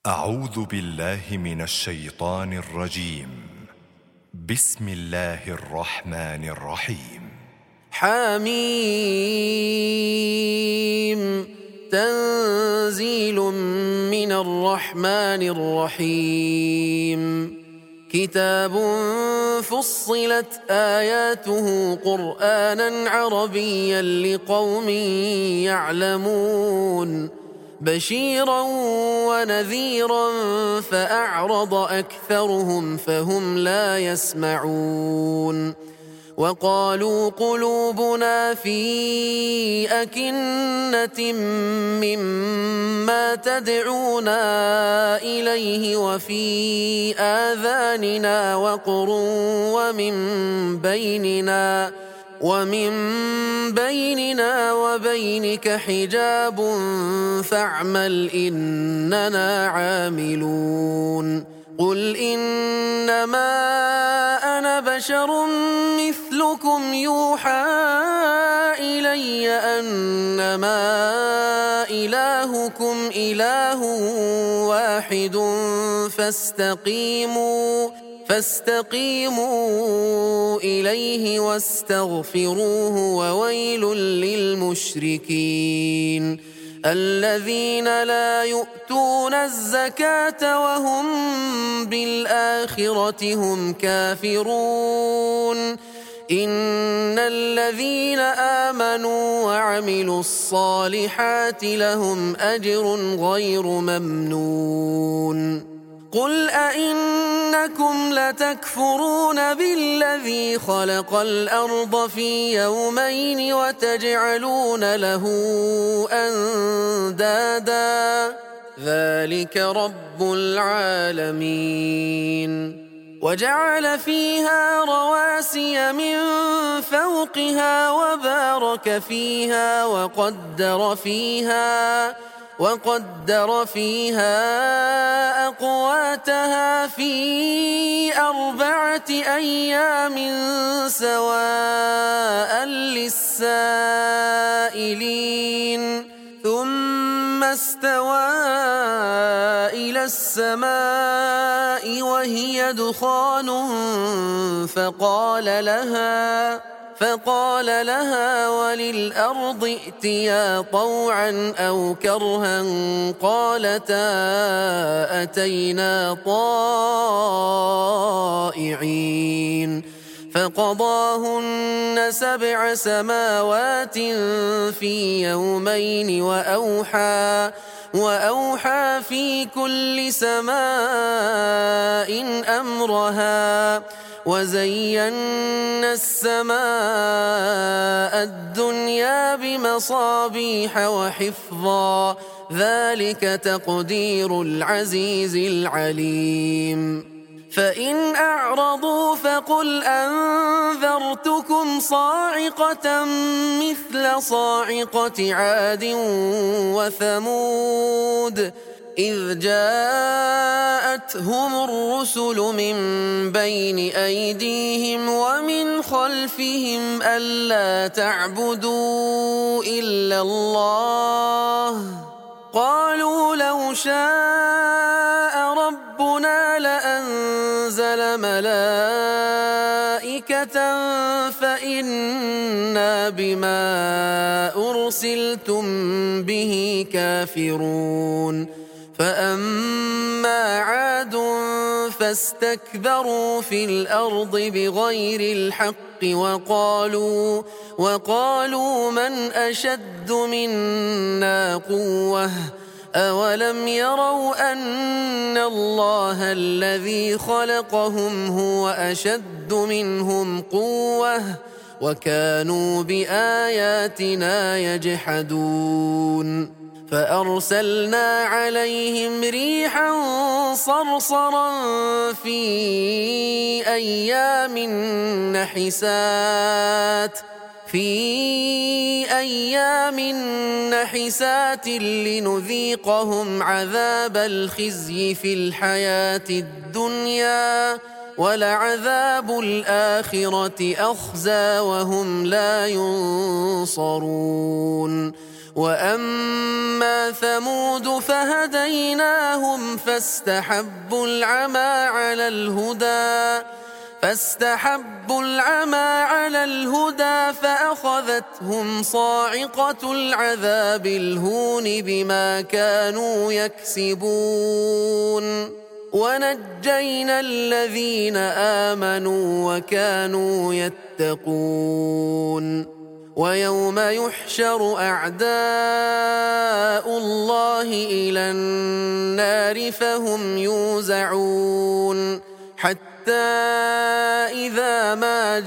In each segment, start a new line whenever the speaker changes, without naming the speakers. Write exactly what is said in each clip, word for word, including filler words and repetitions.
أعوذ بالله من الشيطان الرجيم. بسم الله الرحمن الرحيم.
حميم تنزيل من الرحمن الرحيم. كتاب فصلت آياته قرآنا عربيا لقوم يعلمون بشيرا ونذيرا فأعرض أكثرهم فهم لا يسمعون. وقالوا قلوبنا في أكنة مما تدعونا إليه وفي آذاننا وقر ومن بيننا ومن بيننا وبينك حجاب فاعمل إننا عاملون. قل إنما أنا بشر مثلكم يوحى إلي أنما إلهكم إله واحد فاستقيموا فاستقيموا إليه واستغفروه وويل للمشركين الذين لا يؤتون الزكاة وهم بالآخرة هم كافرون. إن الذين آمنوا وعملوا الصالحات لهم أجر غير ممنون. قل أئنكم لتكفرون بالذي خلق الأرض في يومين وتجعلون له أندادا ذلك رب العالمين. وجعل فيها رواسي من فوقها وبارك فيها وقدر فيها وقدر فيها أقواتها في أربعة أيام سواء للسائلين ثم استوى إلى السماء وهي دخان فقال لها فقال لها وللأرض ائتيا طوعا أو كرها قالتا أتينا طائعين. فقضاهن سبع سماوات في يومين وأوحى وأوحى في كل سماء أمرها وزينا السماء الدنيا بمصابيح وحفظا ذلك تقدير العزيز العليم. فإن أعرضوا فقل أنذرتكم صاعقة مثل صاعقة عاد وثمود إذ جاءتهم الرسل من بين أيديهم ومن خلفهم ألا تعبدوا إلا الله قالوا لو شاء ربنا لأنزل ملائكة فإنا بما أرسلتم به كافرون. فأما عاد فاستكبروا في الأرض بغير الحق وقالوا وقالوا من أشد منا قوة أولم يروا أن الله الذي خلقهم هو أشد منهم قوة وكانوا بآياتنا يجحدون. فأرسلنا عليهم ريحا صرصرا في أيام نحسات في أيام نحسات لنذيقهم عذاب الخزي في الحياة الدنيا ولعذاب الآخرة أخزى وهم لا ينصرون. وأما ثمود فهديناهم فاستحبوا العمى على الهدى فاستحبوا العمى على الهدى فأخذتهم صاعقة العذاب الهون بما كانوا يكسبون ونجينا الذين آمنوا وكانوا يتقون ويوم يحشر أعداء الله إلى النار فهم يوزعون حتى إذا ما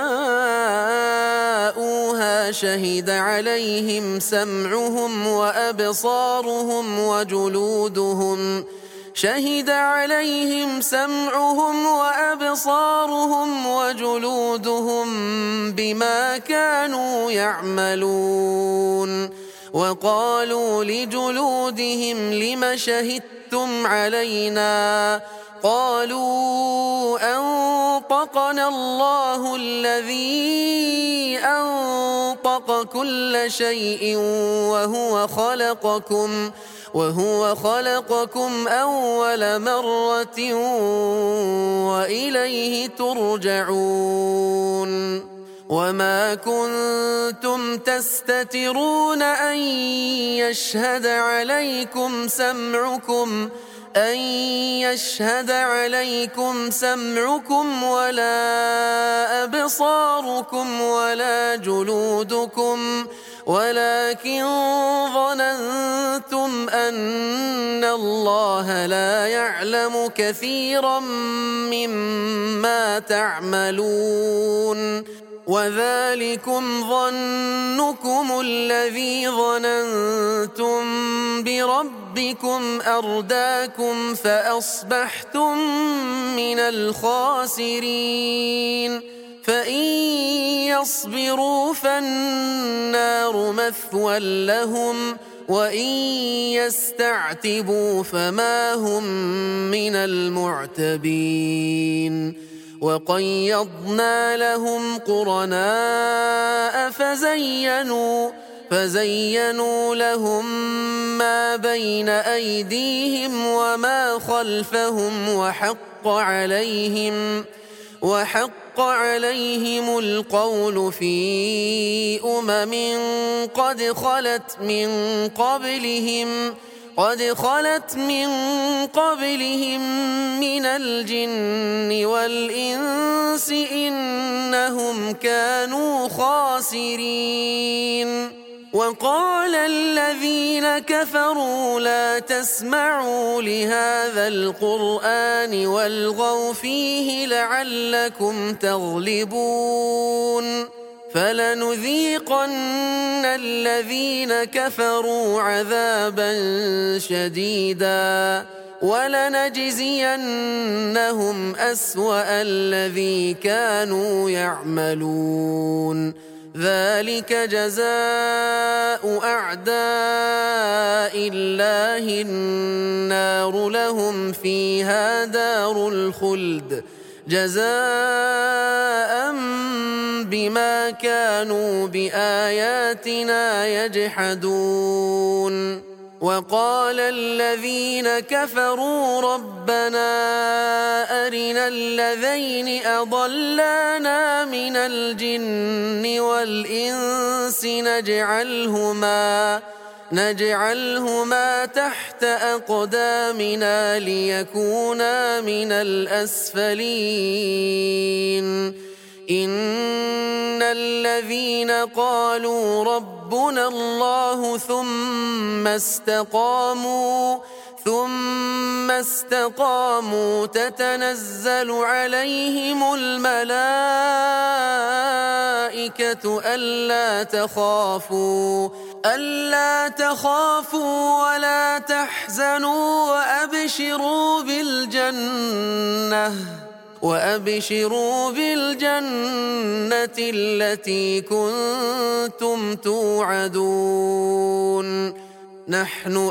جاءوها شهد عليهم سمعهم وأبصارهم وجلودهم شهد عليهم سمعهم وأبصارهم وجلودهم بما كانوا يعملون وقالوا لجلودهم لم شهدتم علينا قالوا أنطقنا الله الذي أنطق كل شيء وهو خلقكم وهو خلقكم أول مرة وإليه ترجعون وما كنتم تستترون أن يشهد عليكم سمعكم أن يشهد عليكم سمعكم ولا أبصاركم ولا جلودكم ولكن ظننتم أن الله لا يعلم كثيرا مما تعملون وذلكم ظنكم الذي ظننتم بربكم أرداكم فأصبحتم من الخاسرين فإن يصبروا فالنار مثوى لهم وإن يستعتبوا فما هم من المعتبين وقيضنا لهم قرناء فزينوا فزينوا لهم ما بين أيديهم وما خلفهم وحق عليهم وحق عليهم القول في أمم قد خلت من قبلهم قد خلت من قبلهم من الجن والإنس إنهم كانوا خاسرين وقال الذين كفروا لا تسمعوا لهذا القرآن والغوا فيه لعلكم تغلبون فلنذيقن الذين كفروا عذابا شديدا ولنجزينهم أسوأ الذي كانوا يعملون ذلك جزاء أعداء الله النار لهم فيها دار الخلد جزاء بما كانوا بآياتنا يجحدون وقال الذين كفروا ربنا أرنا الذين أضلانا من الجن والإنس نجعلهما نجعلهما تحت أقدامنا ليكونا من الأسفلين إن الذين قالوا ربنا الله ثم استقاموا ثم استقاموا تتنزل عليهم الملائكة ألا تخافوا ألا تخافوا ولا تحزنوا وأبشروا بالجنة وأبشروا بالجنة التي كنتم توعدون نحن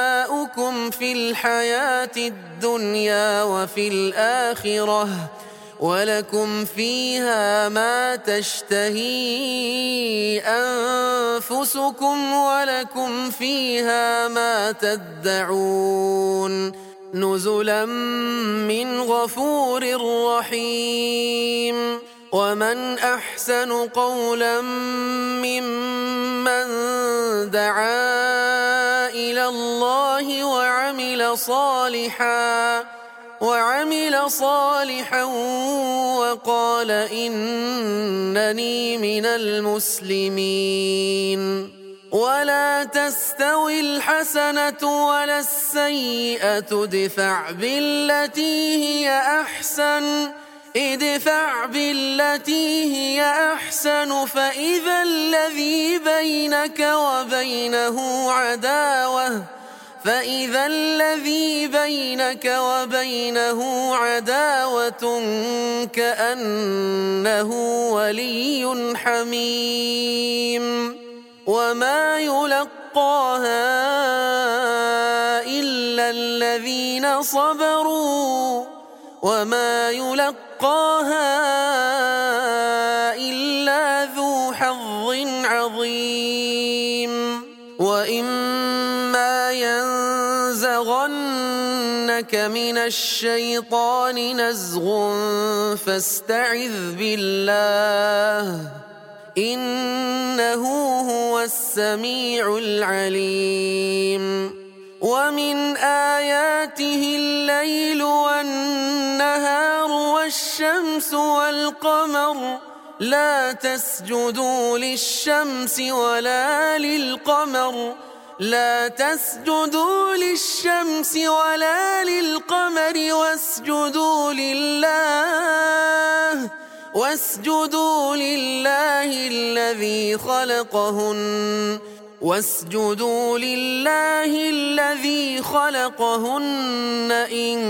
أولياؤكم في الحياة الدنيا وفي الآخرة ولكم فيها ما تشتهي أنفسكم ولكم فيها ما تدعون نزلا من غفور رحيم ومن أحسن قولا ممن دعا إلى الله وعمل صالحا وعمل صالحا وقال إنني من المسلمين ولا تستوي الحسنة ولا السيئة ادفع بالتي هي أحسن ادفع بالتي هي أحسن فإذا الذي بينك وبينه عداوة فإذا الذي بينك وبينه عداوة كأنه ولي حميم وما يلقاها إلا الذين صبروا وما يلقاها إلا ذو حظ عظيم وإما ينزغنك من الشيطان نزغ فاستعذ بالله إنه هو السميع العليم ومن آياته الليل والنهار والشمس والقمر لا تسجدوا للشمس ولا للقمر لا تسجدوا للشمس ولا للقمر واسجدوا لله واسجدوا لله الذي خلقهن واسجدوا لله الذي خلقهن إن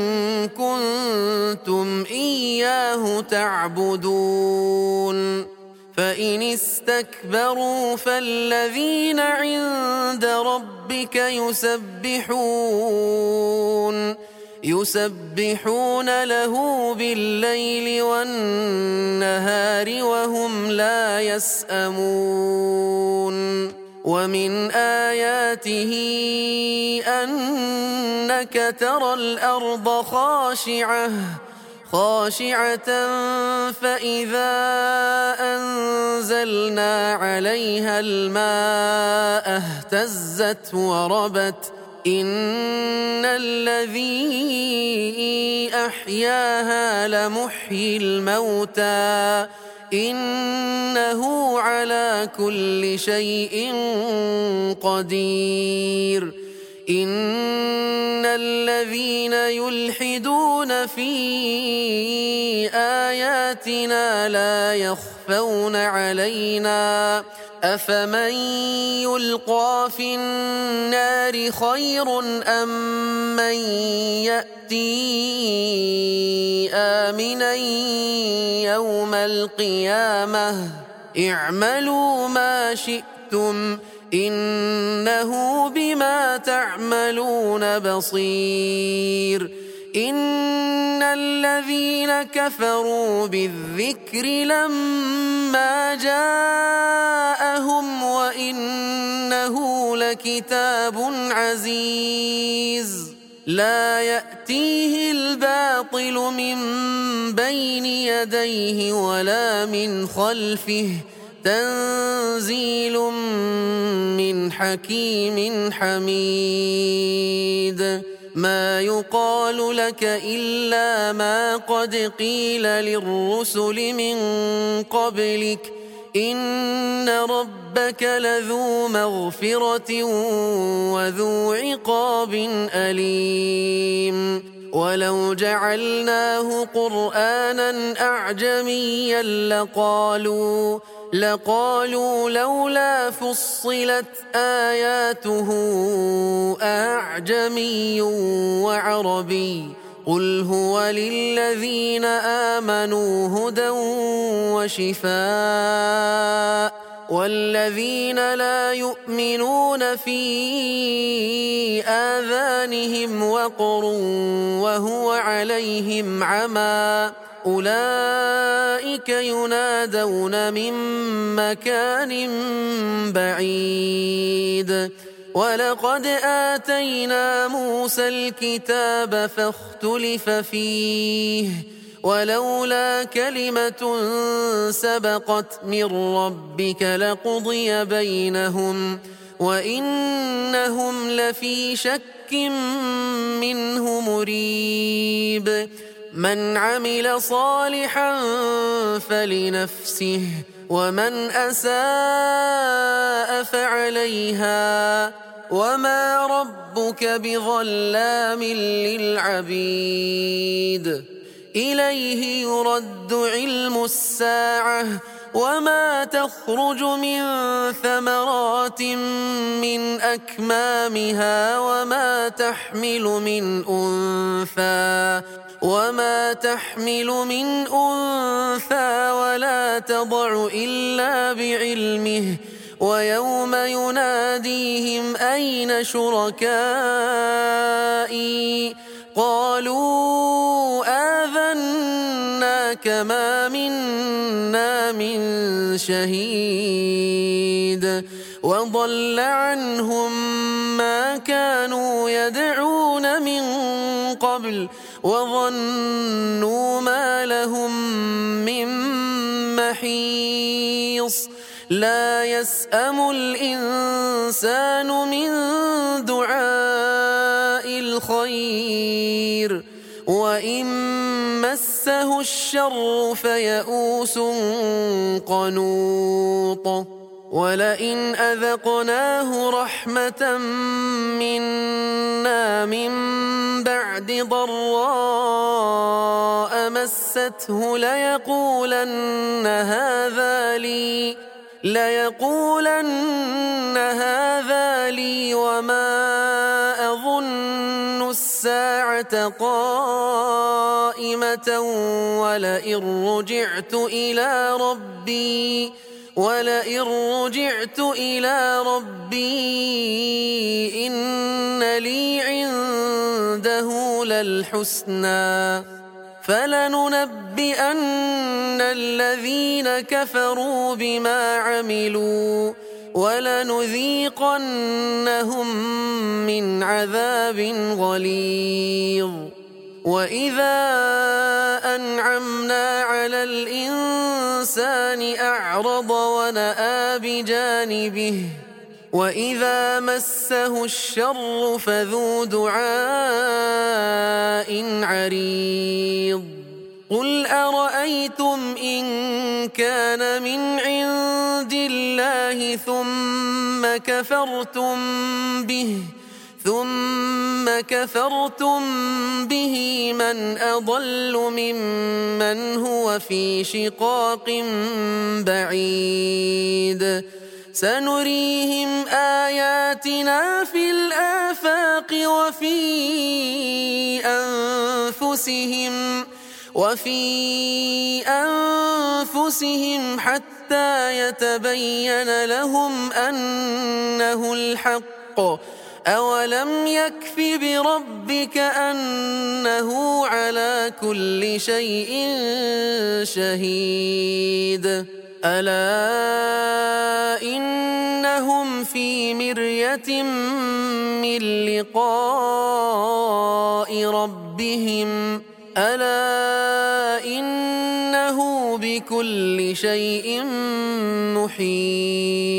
كنتم إياه تعبدون فإن استكبروا فالذين عند ربك يسبحون يسبحون له بالليل والنهار وهم لا يسأمون ومن آياته أنك ترى الأرض خاشعة خاشعة فإذا أنزلنا عليها الماء اهتزت وربت إن الذي أحياها لمحيي الموتى إنه على كل شيء قدير إن الذين يلحدون في آياتنا لا يخفون علينا أفمن يلقى في النار خير أم من يأتي آمنا يوم القيامة اعملوا ما شئتم إنه بما تعملون بصير إن الذين كفروا بالذكر لما جاءهم وإنه لكتاب عزيز لا يأتيه الباطل من بين يديه ولا من خلفه تنزيل من حكيم حميد ما يقال لك إلا ما قد قيل للرسل من قبلك إن ربك لذو مغفرة وذو عقاب أليم ولو جعلناه قرآنا أعجميا لقالوا لقالوا لولا فصلت آياته أعجمي وعربي قل هو للذين آمنوا هدى وشفاء والذين لا يؤمنون في آذانهم وقر وهو عليهم عمى أولئك ينادون من مكان بعيد ولقد آتينا موسى الكتاب فاختلف فيه ولولا كلمة سبقت من ربك لقضي بينهم وإنهم لفي شك منه مريب من عمل صالحا فلنفسه ومن أساء فعليها وما ربك بظلام للعبيد إليه يرد علم الساعة وما تخرج من ثمرات من أكمامها وما تحمل من أنثى وما تحمل من أنثى ولا تضع إلا بعلمه ويوم يناديهم أين شركائي قالوا آذناك ما منا من شهيد وضل عنهم ما كانوا يدعون من قبل وظنوا ما لهم من محيص لا يسأم الإنسان من دعاء الخير وإن مسه الشر فيئوس قنوط ولئن أذقناه رحمة منا من بعد ضراء مسته ليقولن هذا لي ليقولن هذا لي وما أظن الساعة قائمة ولئن رجعت إلى ربي ولئن رجعت إلى ربي إن لي عنده للحسنى فلننبئن الذين كفروا بما عملوا ولنذيقنهم من عذاب غليظ وإذا أنعمنا على الإنسان أعرض ونأى بجانبه وإذا مسه الشر فذو دعاء عريض قل أرأيتم إن كان من عند الله ثم كفرتم به ثم كفرتم به من أضل ممن هو في شقاق بعيد سنريهم آياتنا في الآفاق وفي أنفسهم وفي أنفسهم حتى يتبين لهم أنه الحق أولم يكف بربك أنه على كل شيء شهيد ألا إنهم في مرية من لقاء ربهم ألا إنه بكل شيء محيط